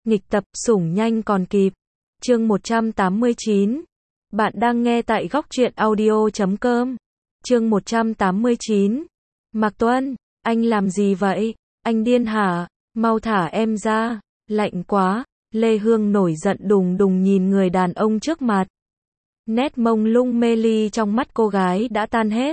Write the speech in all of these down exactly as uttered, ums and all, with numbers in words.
Nghịch tập, sủng nhanh còn kịp. Chương một trăm tám mươi chín. Bạn đang nghe tại góc truyện audio chấm com. Chương một trăm tám mươi chín. Mạc Tuân, anh làm gì vậy? Anh điên hả? Mau thả em ra. Lạnh quá. Lê Hương nổi giận đùng đùng nhìn người đàn ông trước mặt. Nét mông lung mê ly trong mắt cô gái đã tan hết.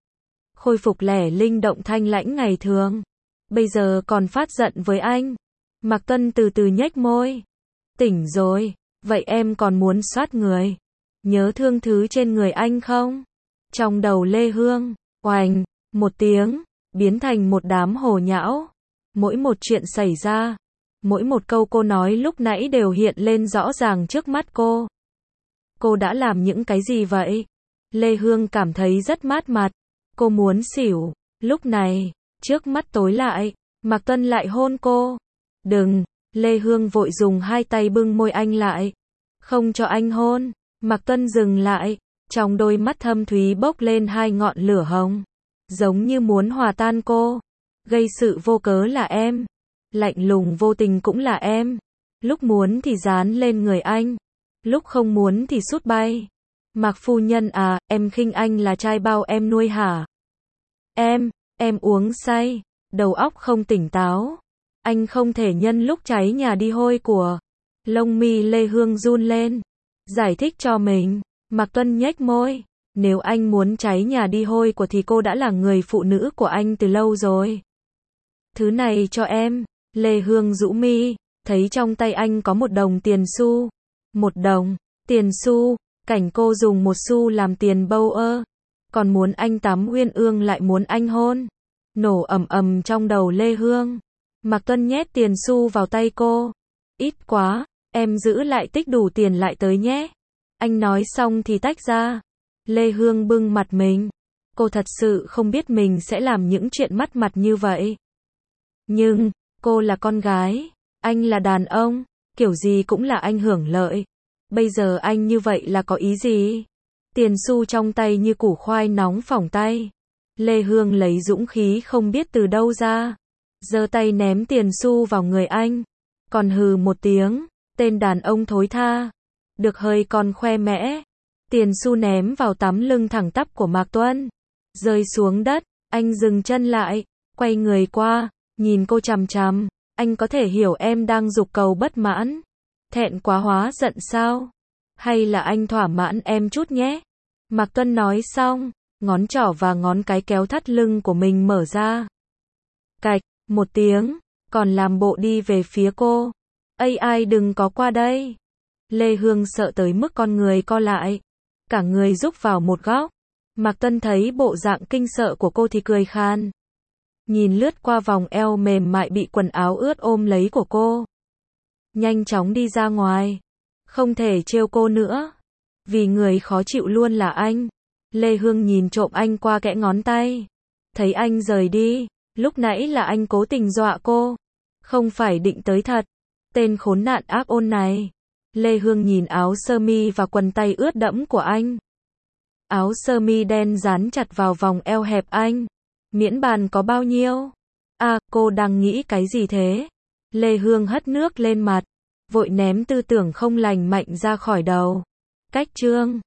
Khôi phục lẻ linh động thanh lãnh ngày thường. Bây giờ còn phát giận với anh. Mạc Tuân từ từ nhếch môi. Tỉnh rồi, vậy em còn muốn soát người? Nhớ thương thứ trên người anh không? Trong đầu Lê Hương, oành, một tiếng, biến thành một đám hồ nhão. Mỗi một chuyện xảy ra, mỗi một câu cô nói lúc nãy đều hiện lên rõ ràng trước mắt cô. Cô đã làm những cái gì vậy? Lê Hương cảm thấy rất mát mặt. Cô muốn xỉu. Lúc này, trước mắt tối lại, Mạc Tuân lại hôn cô. Đừng, Lê Hương vội dùng hai tay bưng môi anh lại. Không cho anh hôn. Mạc Tuân dừng lại, trong đôi mắt thâm thúy bốc lên hai ngọn lửa hồng. Giống như muốn hòa tan cô. Gây sự vô cớ là em. Lạnh lùng vô tình cũng là em. Lúc muốn thì dán lên người anh. Lúc không muốn thì sút bay. Mạc phu nhân à, em khinh anh là trai bao em nuôi hả? Em, em uống say, đầu óc không tỉnh táo. Anh không thể nhân lúc cháy nhà đi hôi của. Lông mi Lê Hương run lên. Giải thích cho mình. Mạc Tuân nhếch môi. Nếu anh muốn cháy nhà đi hôi của thì cô đã là người phụ nữ của anh từ lâu rồi. Thứ này cho em. Lê Hương rũ mi, thấy trong tay anh có một đồng tiền xu. Một đồng, tiền xu, cảnh cô dùng một xu làm tiền bâu ơ. Còn muốn anh tắm uyên ương lại muốn anh hôn. Nổ ầm ầm trong đầu Lê Hương. Mạc Tuân nhét tiền xu vào tay cô. Ít quá, em giữ lại tích đủ tiền lại tới nhé. Anh nói xong thì tách ra. Lê Hương bưng mặt mình. Cô thật sự không biết mình sẽ làm những chuyện mất mặt như vậy. Nhưng, cô là con gái. Anh là đàn ông. Kiểu gì cũng là anh hưởng lợi. Bây giờ anh như vậy là có ý gì? Tiền xu trong tay như củ khoai nóng phỏng tay. Lê Hương lấy dũng khí không biết từ đâu ra. Giơ tay ném tiền xu vào người anh. Còn hừ một tiếng. Tên đàn ông thối tha. Được hơi còn khoe mẽ. Tiền xu ném vào tấm lưng thẳng tắp của Mạc Tuân. Rơi xuống đất. Anh dừng chân lại. Quay người qua. Nhìn cô chằm chằm. Anh có thể hiểu em đang giục cầu bất mãn. Thẹn quá hóa giận sao? Hay là anh thỏa mãn em chút nhé? Mạc Tuân nói xong, ngón trỏ và ngón cái kéo thắt lưng của mình mở ra. Cạch, một tiếng, còn làm bộ đi về phía cô. Ây ai đừng có qua đây. Lê Hương sợ tới mức con người co lại. Cả người rúc vào một góc. Mạc Tuân thấy bộ dạng kinh sợ của cô thì cười khan. Nhìn lướt qua vòng eo mềm mại bị quần áo ướt ôm lấy của cô. Nhanh chóng đi ra ngoài. Không thể trêu cô nữa. Vì người khó chịu luôn là anh. Lê Hương nhìn trộm anh qua kẽ ngón tay. Thấy anh rời đi. Lúc nãy là anh cố tình dọa cô. Không phải định tới thật. Tên khốn nạn ác ôn này. Lê Hương nhìn áo sơ mi và quần tay ướt đẫm của anh. Áo sơ mi đen dán chặt vào vòng eo hẹp anh. Miễn bàn có bao nhiêu? À, cô đang nghĩ cái gì thế? Lê Hương hất nước lên mặt. Vội ném tư tưởng không lành mạnh ra khỏi đầu. Cách chương